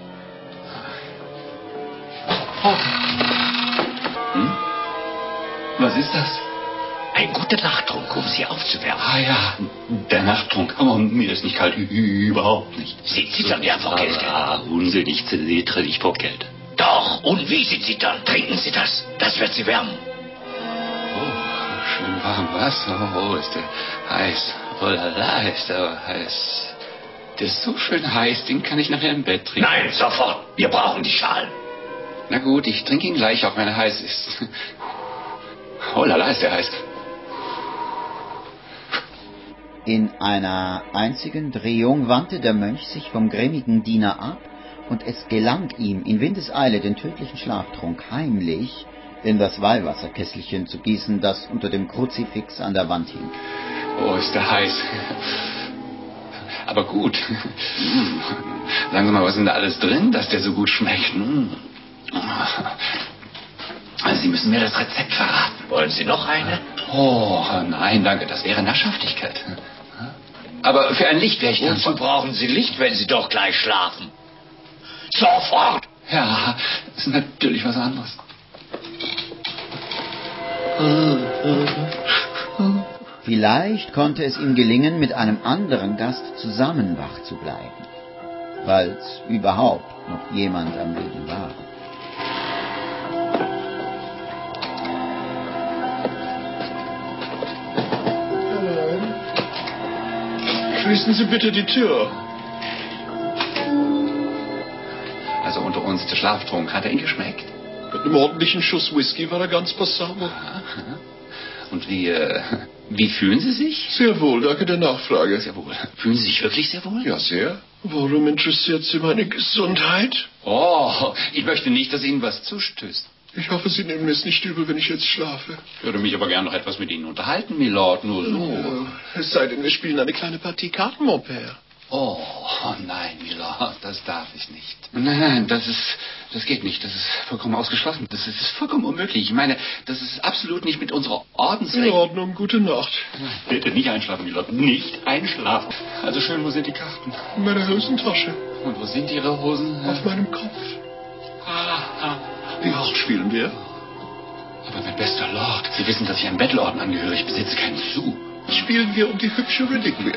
Hm? Was ist das? Ein guter Nachttrunk, um Sie aufzuwärmen. Ah ja, der Nachttrunk. Aber mir ist nicht kalt, überhaupt nicht. Sie zittern ja vor Kälte. Ah, Unsinn, ich zittere nicht vor Kälte. Doch, und wie Sie zittern. Trinken Sie das. Das wird Sie wärmen. Oh, schön warm Wasser. Oh, ist der heiß. Oh la la, ist der heiß. Der ist so schön heiß, den kann ich nachher im Bett trinken. Nein, sofort. Wir brauchen die Schalen. Na gut, ich trinke ihn gleich, auch wenn er heiß ist. Oh la la, ist der heiß. In einer einzigen Drehung wandte der Mönch sich vom grimmigen Diener ab, und es gelang ihm, in Windeseile den tödlichen Schlaftrunk heimlich in das Weihwasserkesselchen zu gießen, das unter dem Kruzifix an der Wand hing. Oh, ist der heiß. Aber gut. Hm. Sagen Sie mal, was ist denn da alles drin, dass der so gut schmeckt? Hm. Also Sie müssen mir das Rezept verraten. Wollen Sie noch eine? Oh, nein, danke, das wäre Naschhaftigkeit. Aber für ein Licht wäre ich Wozu dankbar. brauchen Sie Licht, wenn Sie doch gleich schlafen? Sofort! Ja, das ist natürlich was anderes. Vielleicht konnte es ihm gelingen, mit einem anderen Gast zusammen wach zu bleiben, falls überhaupt noch jemand am Leben war. Schließen Sie bitte die Tür. Also unter uns, der Schlaftrunk, hat er Ihnen geschmeckt? Mit einem ordentlichen Schuss Whisky war er ganz passabel. Und wie, äh, wie fühlen Sie sich? Sehr wohl, danke der Nachfrage. Sehr wohl. Fühlen Sie sich wirklich sehr wohl? Ja, sehr. Warum interessiert Sie meine Gesundheit? Oh, ich möchte nicht, dass Ihnen was zustößt. Ich hoffe, Sie nehmen es nicht übel, wenn ich jetzt schlafe. Ich würde mich aber gern noch etwas mit Ihnen unterhalten, Milord, nur so. Ja, es sei denn, wir spielen eine kleine Partie Karten, mon père. Oh, nein, Milord, das darf ich nicht. Nein, nein, das ist, das geht nicht. Das ist vollkommen ausgeschlossen. Das ist, das ist vollkommen unmöglich. Ich meine, das ist absolut nicht mit unserer In Ordensregeln. Ordnung, gute Nacht. Bitte nicht einschlafen, Milord, nicht einschlafen. Also schön, wo sind die Karten? In meiner Hosentasche. Und wo sind Ihre Hosen? Auf meinem Kopf. Ah, Wie hoch spielen wir? aber mein bester Lord, Sie wissen, dass ich einem Bettelorden angehöre. Ich besitze keinen Sou. Spielen wir um die hübsche Reliquie.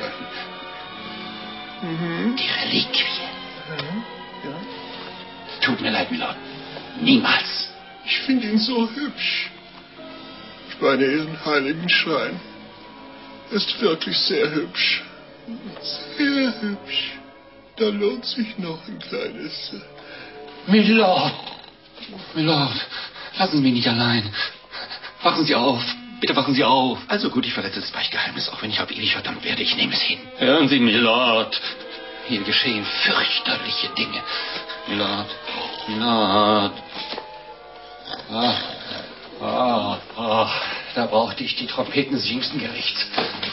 Mhm. Die Reliquie. Ja, ja. Tut mir leid, Milord. Niemals. Ich finde ihn so hübsch. Ich meine Ihren heiligen Schrein. Er ist wirklich sehr hübsch. Sehr hübsch. Da lohnt sich noch ein kleines Milord! Milord, lassen Sie mich nicht allein. Wachen Sie auf. Bitte wachen Sie auf. Also gut, ich verletze das Beichtgeheimnis, auch wenn ich auf ewig verdammt werde. Ich nehme es hin. Hören Sie, Milord. Hier geschehen fürchterliche Dinge. Milord, Milord. Ah, ah, ah. Da brauchte ich die Trompeten des jüngsten Gerichts.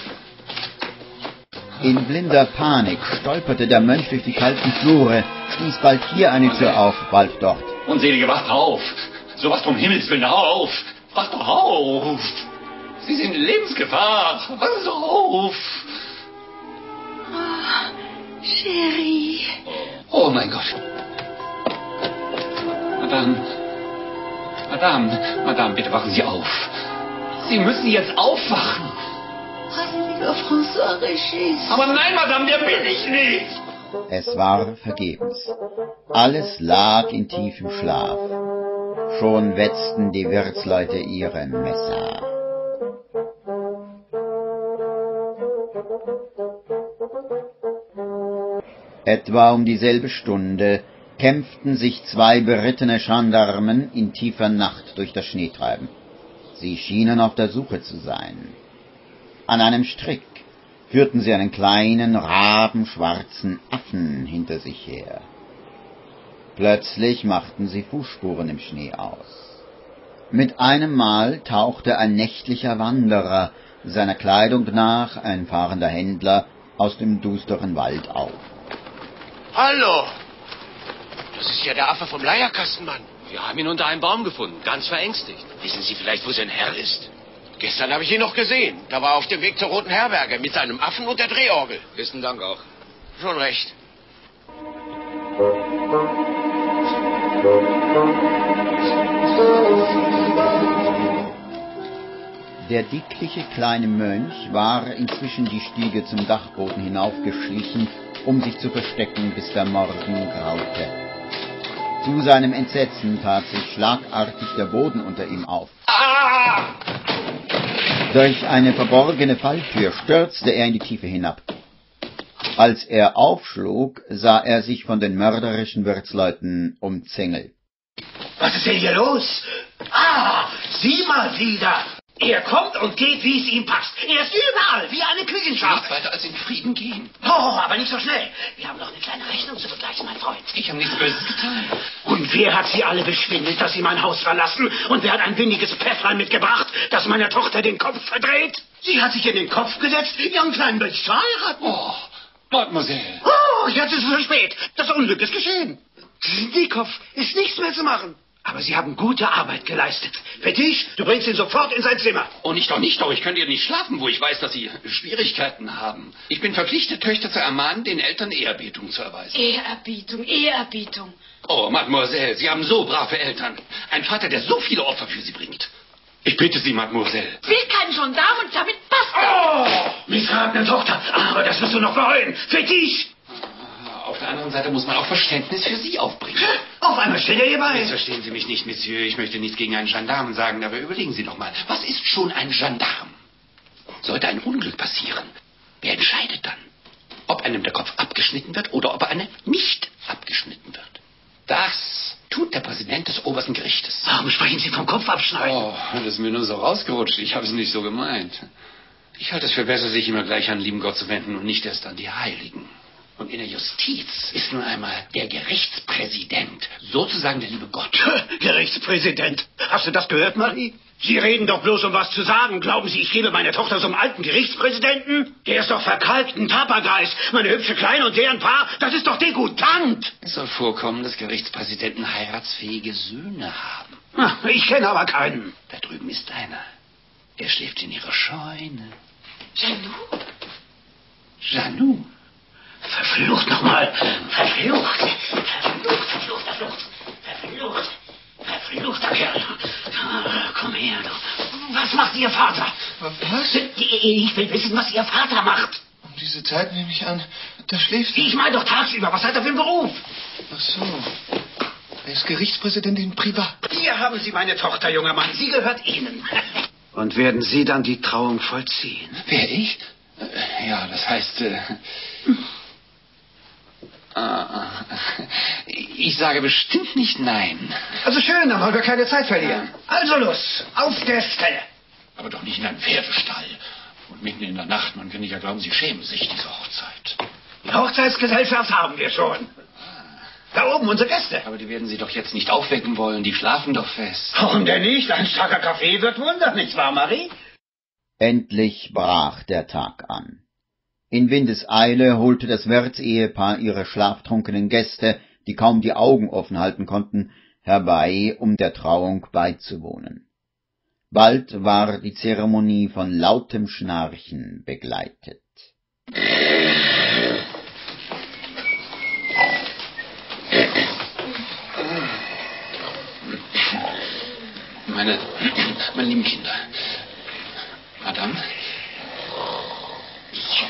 In blinder Panik stolperte der Mönch durch die kalten Flure, stieß bald hier eine Tür auf, bald dort. Unselige, wacht auf! So was vom Himmels Willen, auf! Wacht doch auf! Sie sind in Lebensgefahr! Wacht doch auf! Oh, Chérie. Oh mein Gott! Madame, Madame, Madame, bitte wachen Sie auf! Sie müssen jetzt aufwachen! Heiliger François Regis. Aber nein, Madame, der bin ich nicht! Es war vergebens. Alles lag in tiefem Schlaf. Schon wetzten die Wirtsleute ihre Messer. Etwa um dieselbe Stunde kämpften sich zwei berittene Gendarmen in tiefer Nacht durch das Schneetreiben. Sie schienen auf der Suche zu sein. An einem Strick führten sie einen kleinen, rabenschwarzen Affen hinter sich her. Plötzlich machten sie Fußspuren im Schnee aus. Mit einem Mal tauchte ein nächtlicher Wanderer, seiner Kleidung nach ein fahrender Händler, aus dem dusteren Wald auf. Hallo! Das ist ja der Affe vom Leierkastenmann. Wir haben ihn unter einem Baum gefunden, ganz verängstigt. Wissen Sie vielleicht, wo sein Herr ist? Gestern habe ich ihn noch gesehen. Da war er auf dem Weg zur Roten Herberge mit seinem Affen und der Drehorgel. Besten Dank auch. Schon recht. Der dickliche kleine Mönch war inzwischen die Stiege zum Dachboden hinaufgeschlichen, um sich zu verstecken, bis der Morgen graute. Zu seinem Entsetzen tat sich schlagartig der Boden unter ihm auf. Ah! Durch eine verborgene Falltür stürzte er in die Tiefe hinab. Als er aufschlug, sah er sich von den mörderischen Wirtsleuten umzingelt. Was ist denn hier los? Ah, sieh mal wieder. Er kommt und geht, wie es ihm passt. Er ist überall, wie eine Küchenschabe. Nicht weiter als in Frieden gehen. Oh, aber nicht so schnell. Wir haben noch eine kleine Rechnung zu begleichen, mein Freund. Ich habe nichts Böses getan. Und wer hat sie alle beschwindelt, dass sie mein Haus verlassen? Und wer hat ein windiges Päfflein mitgebracht, das meiner Tochter den Kopf verdreht? Sie hat sich in den Kopf gesetzt, ihren kleinen Mönch zu heiraten. Oh, Mademoiselle. Oh, jetzt ist es zu spät. Das Unglück ist geschehen. Schniekopf ist nichts mehr zu machen. Aber Sie haben gute Arbeit geleistet. Fetisch, du bringst ihn sofort in sein Zimmer. Oh, nicht doch, nicht doch. Ich könnte hier nicht schlafen, wo ich weiß, dass Sie Schwierigkeiten haben. Ich bin verpflichtet, Töchter zu ermahnen, den Eltern Ehrerbietung zu erweisen. Ehrerbietung, Ehrerbietung. Oh, Mademoiselle, Sie haben so brave Eltern. Ein Vater, der so viele Opfer für Sie bringt. Ich bitte Sie, Mademoiselle. Will kein Gendarm und damit basta. Oh, missratene Tochter. Aber das wirst du noch bereuen. Fetisch. Auf der anderen Seite muss man auch Verständnis für Sie aufbringen. Auf einmal steht er hier bei. Jetzt verstehen Sie mich nicht, Monsieur. Ich möchte nichts gegen einen Gendarmen sagen, aber überlegen Sie doch mal. Was ist schon ein Gendarm? Sollte ein Unglück passieren, wer entscheidet dann? Ob einem der Kopf abgeschnitten wird oder ob einer nicht abgeschnitten wird? Das tut der Präsident des obersten Gerichtes. Warum sprechen Sie vom Kopf abschneiden? Oh, das ist mir nur so rausgerutscht. Ich habe es nicht so gemeint. Ich halte es für besser, sich immer gleich an den lieben Gott zu wenden und nicht erst an die Heiligen. Und in der Justiz ist nun einmal der Gerichtspräsident, sozusagen der liebe Gott. Gerichtspräsident. Hast du das gehört, Marie? Sie reden doch bloß, um was zu sagen. Glauben Sie, ich gebe meine Tochter so einem alten Gerichtspräsidenten? Der ist doch verkalkt, ein Tapergeist. Meine hübsche Kleine und deren Paar, das ist doch degutant. Es soll vorkommen, dass Gerichtspräsidenten heiratsfähige Söhne haben. Ach, ich kenne aber keinen. Da drüben ist einer. Er schläft in ihrer Scheune. Janou? Janou? Verflucht nochmal. Verflucht. Verflucht, verflucht, verflucht. Verflucht. Verfluchter Kerl. Komm her, du. Was macht Ihr Vater? Was? Ich will wissen, was Ihr Vater macht. Um diese Zeit nehme ich an, da schläft er. Ich meine doch tagsüber. Was hat er für einen Beruf? Ach so. Er ist Gerichtspräsident in Privat. Hier haben Sie meine Tochter, junger Mann. Sie gehört Ihnen. Und werden Sie dann die Trauung vollziehen? Wer, ich? Äh, Ja, das heißt... Äh, ah, Ich sage bestimmt nicht nein. Also schön, dann wollen wir keine Zeit verlieren. Also los, auf der Stelle. Aber doch nicht in einem Pferdestall. Und mitten in der Nacht, man kann nicht ja glauben, Sie schämen sich, diese Hochzeit. Die Hochzeitsgesellschaft haben wir schon. Da oben, unsere Gäste. Aber die werden Sie doch jetzt nicht aufwecken wollen, die schlafen doch fest. Warum denn nicht? Ein starker Kaffee wird wundern, nicht wahr, Marie? Endlich brach der Tag an. In Windeseile holte das Wirtsehepaar ihre schlaftrunkenen Gäste, die kaum die Augen offen halten konnten, herbei, um der Trauung beizuwohnen. Bald war die Zeremonie von lautem Schnarchen begleitet. Meine, meine lieben Kinder, Madame, ich,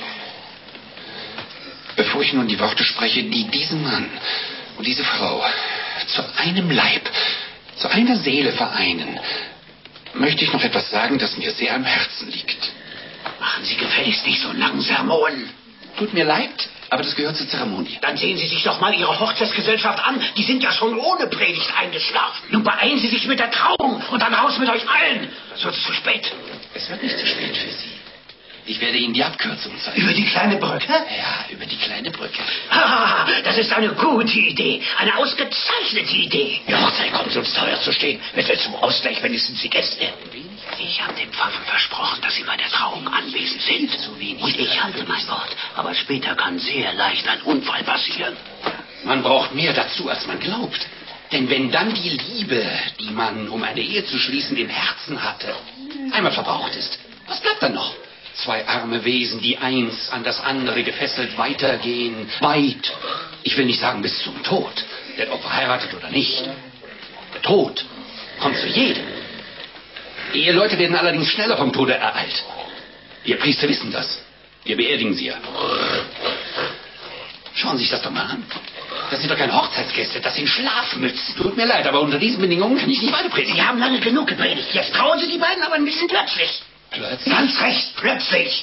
bevor ich nun die Worte spreche, die diesen Mann und diese Frau zu einem Leib, zu einer Seele vereinen, möchte ich noch etwas sagen, das mir sehr am Herzen liegt. Machen Sie gefälligst nicht so einen langen Sermon. Tut mir leid, aber das gehört zur Zeremonie. Dann sehen Sie sich doch mal Ihre Hochzeitsgesellschaft an. Die sind ja schon ohne Predigt eingeschlafen. Nun beeilen Sie sich mit der Trauung und dann raus mit euch allen. Es wird zu spät. Es wird nicht zu spät für Sie. Ich werde Ihnen die Abkürzung zeigen. Über die kleine Brücke? Ja, über die kleine Brücke. Ah, das ist eine gute Idee. Eine ausgezeichnete Idee. Die Hochzeit kommt uns teuer zu stehen. Wenn wir zum Ausgleich wenigstens die Gäste. Ich habe den Pfaffen versprochen, dass sie bei der Trauung anwesend sind. Zu wenig. Und ich halte mein Wort. Aber später kann sehr leicht ein Unfall passieren. Man braucht mehr dazu, als man glaubt. Denn wenn dann die Liebe, die man, um eine Ehe zu schließen, im Herzen hatte, einmal verbraucht ist, was bleibt dann noch? Zwei arme Wesen, die eins an das andere gefesselt weitergehen, weit, ich will nicht sagen bis zum Tod, denn ob verheiratet oder nicht, der Tod kommt zu jedem. Eheleute werden allerdings schneller vom Tode ereilt. Wir Priester wissen das. Wir beerdigen sie ja. Schauen Sie sich das doch mal an. Das sind doch keine Hochzeitsgäste, das sind Schlafmützen. Tut mir leid, aber unter diesen Bedingungen kann ich nicht weiter predigen. Sie haben lange genug gepredigt. Jetzt trauen Sie die beiden aber ein bisschen plötzlich. Plötzlich? Ganz recht, plötzlich.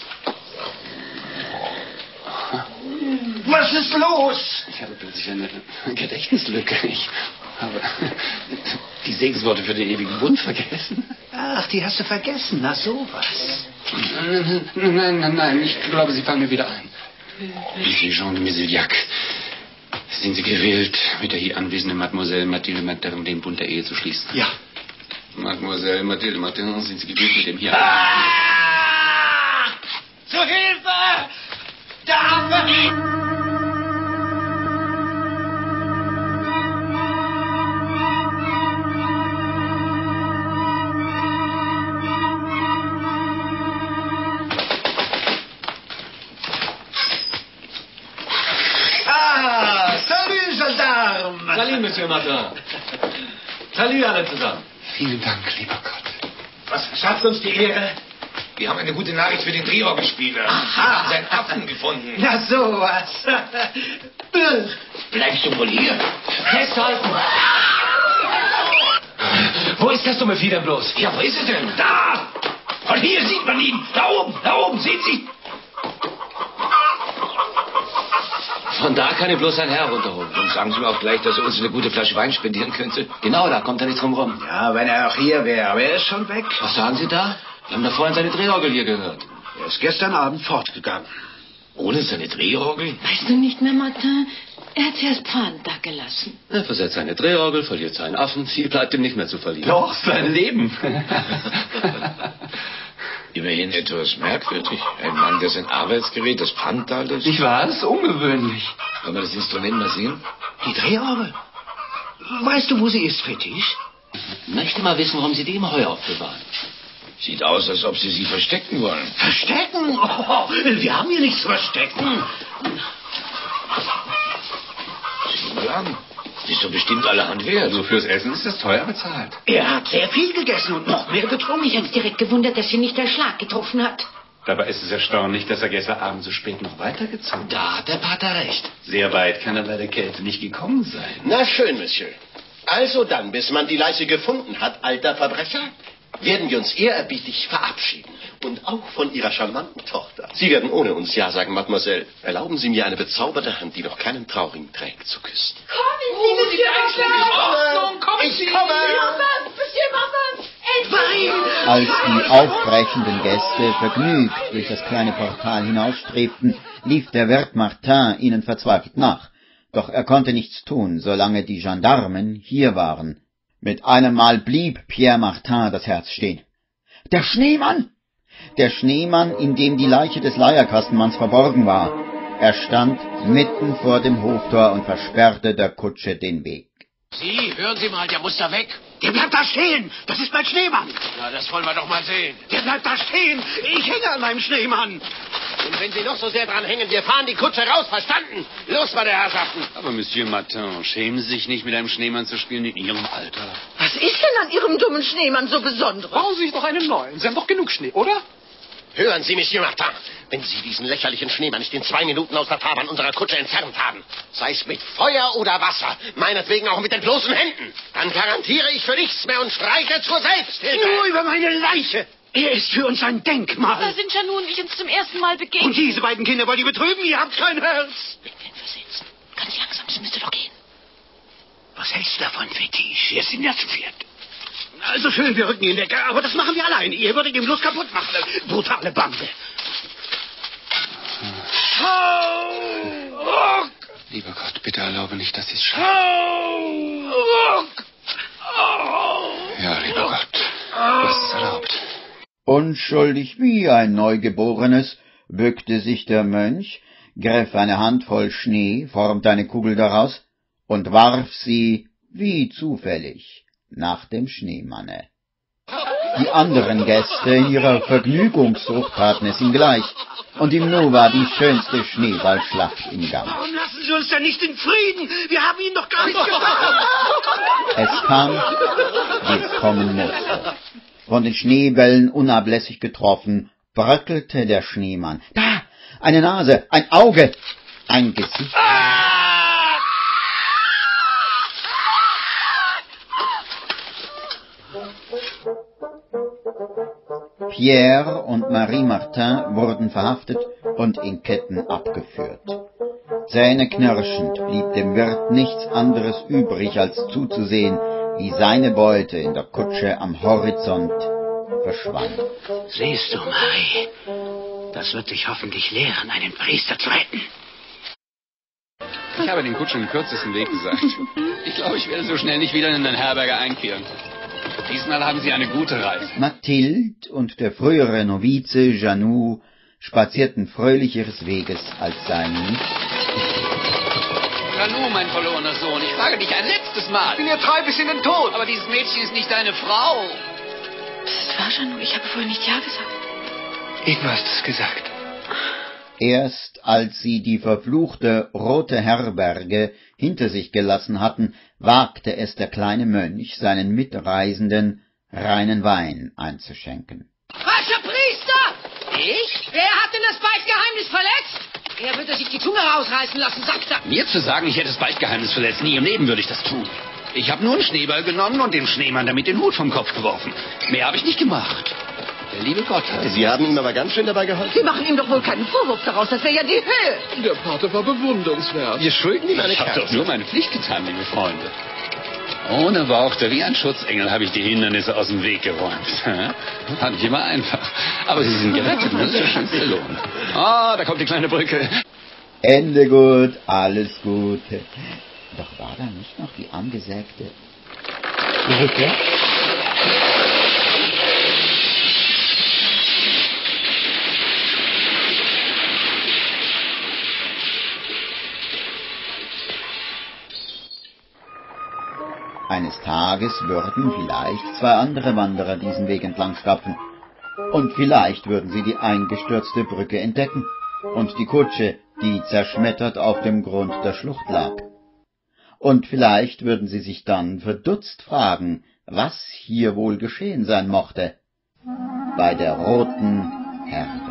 Was ist los? Ich habe plötzlich eine Gedächtnislücke. Ich habe die Segensworte für den ewigen Bund vergessen. Ach, die hast du vergessen. Na sowas. Nein, nein, nein, nein. Ich glaube, Sie fallen mir wieder ein. Die Jean de Mesiliac. Sind Sie gewillt, mit der hier anwesenden Mademoiselle Mathilde Martin den Bund der Ehe zu schließen? Ja. Mademoiselle Mathilde Martin, sind Sie gewillt, mit dem hier... Ah! Zu Hilfe! Da haben wir ihn! Salut, Monsieur Martin. Salut alle zusammen. Vielen Dank, lieber Gott. Was schafft uns die Ehre? Wir haben eine gute Nachricht für den Drehorgelspieler. Wir haben seinen Affen gefunden. Na sowas. Bleibst du wohl hier? Festhalten! Wo ist das dumme Vieh denn bloß? Ja, wo ist es denn? Da! Von hier sieht man ihn. Da oben, da oben, sehen Sie? Von da kann ich bloß ein Herr runterholen. Und sagen Sie mir auch gleich, dass er uns eine gute Flasche Wein spendieren könnte. Genau, da kommt er nicht drum rum. Ja, wenn er auch hier wäre. Aber er ist schon weg. Was sagen Sie da? Wir haben da vorhin seine Drehorgel hier gehört. Er ist gestern Abend fortgegangen. Ohne seine Drehorgel? Weißt du nicht mehr, Martin? Er hat sie als Pfand da gelassen. Er versetzt seine Drehorgel, verliert seinen Affen. Viel bleibt ihm nicht mehr zu verlieren. Doch, sein Leben. Immerhin etwas merkwürdig. Ein Mann, der sein Arbeitsgerät, das Pfand da lässt. Ich weiß, ungewöhnlich. Kann man das Instrument mal sehen? Die Drehorgel? Weißt du, wo sie ist, Fetisch? Ich möchte mal wissen, warum Sie die im Heuer aufbewahren. Sieht aus, als ob Sie sie verstecken wollen. Verstecken? Oh, wir haben hier nichts zu verstecken. Sieh mal an. Die ist doch bestimmt allerhand wert. So fürs Essen ist das teuer bezahlt. Er hat sehr viel gegessen und noch mehr getrunken. Mich hat's direkt gewundert, dass sie nicht der Schlag getroffen hat. Dabei ist es erstaunlich, dass er gestern Abend so spät noch weitergezogen hat. Da hat der Pater recht. Sehr weit kann er bei der Kälte nicht gekommen sein. Na schön, Monsieur. Also dann, bis man die Leiche gefunden hat, alter Verbrecher? werden wir uns ehrerbietig verabschieden. Und auch von Ihrer charmanten Tochter. Sie werden ohne uns Ja sagen, Mademoiselle. Erlauben Sie mir, eine bezaubernde Hand, die noch keinen Trauring trägt, zu küssen. Kommen Sie, Monsieur Martin! Kommen ich komme! Monsieur Martin! Als die aufbrechenden Gäste vergnügt durch das kleine Portal hinausstrebten, lief der Wirt Martin ihnen verzweifelt nach. Doch er konnte nichts tun, solange die Gendarmen hier waren. Mit einem Mal blieb Pierre Martin das Herz stehen. Der Schneemann! Der Schneemann, in dem die Leiche des Leierkastenmanns verborgen war. Er stand mitten vor dem Hoftor und versperrte der Kutsche den Weg. Sie, hören Sie mal, der muss da weg. Der bleibt da stehen. Das ist mein Schneemann. Na, das wollen wir doch mal sehen. Der bleibt da stehen. Ich hänge an meinem Schneemann. Und wenn Sie noch so sehr dran hängen, wir fahren die Kutsche raus, verstanden? Los, meine Herrschaften. Aber Monsieur Martin, schämen Sie sich nicht, mit einem Schneemann zu spielen in Ihrem Alter? Was ist denn an Ihrem dummen Schneemann so besonderes? Bauen Sie sich doch einen neuen. Sie haben doch genug Schnee, oder? Hören Sie, Monsieur Martin, wenn Sie diesen lächerlichen Schneemann nicht in zwei Minuten aus der Fahrbahn unserer Kutsche entfernt haben, sei es mit Feuer oder Wasser, meinetwegen auch mit den bloßen Händen, dann garantiere ich für nichts mehr und streiche zur Selbsthilfe. Nur über meine Leiche. Er ist für uns ein Denkmal. Da sind Janou und ich uns zum ersten Mal begegnet. Und diese beiden Kinder wollt ihr betrüben? Ihr habt kein Herz. Mit den Versetzen. Ganz langsam, das müsste doch gehen. Was hältst du davon, Fetiche? Wir sind ja zu viert. Also schön, wir rücken ihn weg, aber das machen wir allein. Ihr würdet ihn bloß kaputt machen. Brutale Bande. Ruck! Lieber Gott, bitte erlaube nicht, dass Sie es schaffen. Ruck! Ja, lieber Gott, du hast es erlaubt. Unschuldig wie ein Neugeborenes bückte sich der Mönch, griff eine Handvoll Schnee, formte eine Kugel daraus und warf sie, wie zufällig, nach dem Schneemanne. Die anderen Gäste in ihrer Vergnügungssucht taten es ihm gleich, und im Nu war die schönste Schneeballschlacht im Gang. Warum lassen Sie uns denn nicht in Frieden? Wir haben Ihnen doch gar nichts getan. Es kam, wie es kommen musste. Von den Schneebällen unablässig getroffen, bröckelte der Schneemann. Da! Eine Nase, ein Auge, ein Gesicht. Pierre und Marie Martin wurden verhaftet und in Ketten abgeführt. Zähneknirschend blieb dem Wirt nichts anderes übrig, als zuzusehen, wie seine Beute in der Kutsche am Horizont verschwand. Siehst du, Marie, das wird dich hoffentlich lehren, einen Priester zu retten. Ich habe den Kutschen den kürzesten Weg gesagt. Ich glaube, ich werde so schnell nicht wieder in den Herberge einkehren. Diesmal haben Sie eine gute Reise. Mathilde und der frühere Novize Janou spazierten fröhlich ihres Weges, als seien nicht. Janou, mein verlorener Sohn, ich frage dich ein letztes Mal. Ich bin ja treu bis in den Tod. Aber dieses Mädchen ist nicht deine Frau. Das war Janou, ich habe vorher nicht Ja gesagt. Ich hast es gesagt. Erst als sie die verfluchte rote Herberge hinter sich gelassen hatten, wagte es der kleine Mönch, seinen Mitreisenden reinen Wein einzuschenken. Falscher Priester! Ich? Wer hat denn das Beichtgeheimnis verletzt? Er würde sich die Zunge rausreißen lassen, sagt er. Mir zu sagen, ich hätte das Beichtgeheimnis verletzt, nie im Leben würde ich das tun. Ich habe nur einen Schneeball genommen und dem Schneemann damit den Hut vom Kopf geworfen. Mehr habe ich nicht gemacht. Der liebe Gott hat. Sie haben ihm aber ganz schön dabei geholfen. Sie machen ihm doch wohl keinen Vorwurf daraus, das wäre ja die Höhe. Der Pater war bewundernswert. Wir schulden ihm eine Ich habe doch nur meine Pflicht getan, liebe Freunde. Ohne Worte, wie ein Schutzengel, habe ich die Hindernisse aus dem Weg geräumt. War nicht immer einfach. Aber sie sind gerettet, das ist der schönste Lohn. Ah, da kommt die kleine Brücke. Ende gut, alles gut. Doch war da nicht noch die angesägte Brücke? Eines Tages würden vielleicht zwei andere Wanderer diesen Weg entlang stapfen. Und vielleicht würden sie die eingestürzte Brücke entdecken und die Kutsche, die zerschmettert auf dem Grund der Schlucht lag. Und vielleicht würden sie sich dann verdutzt fragen, was hier wohl geschehen sein mochte bei der roten Herberge.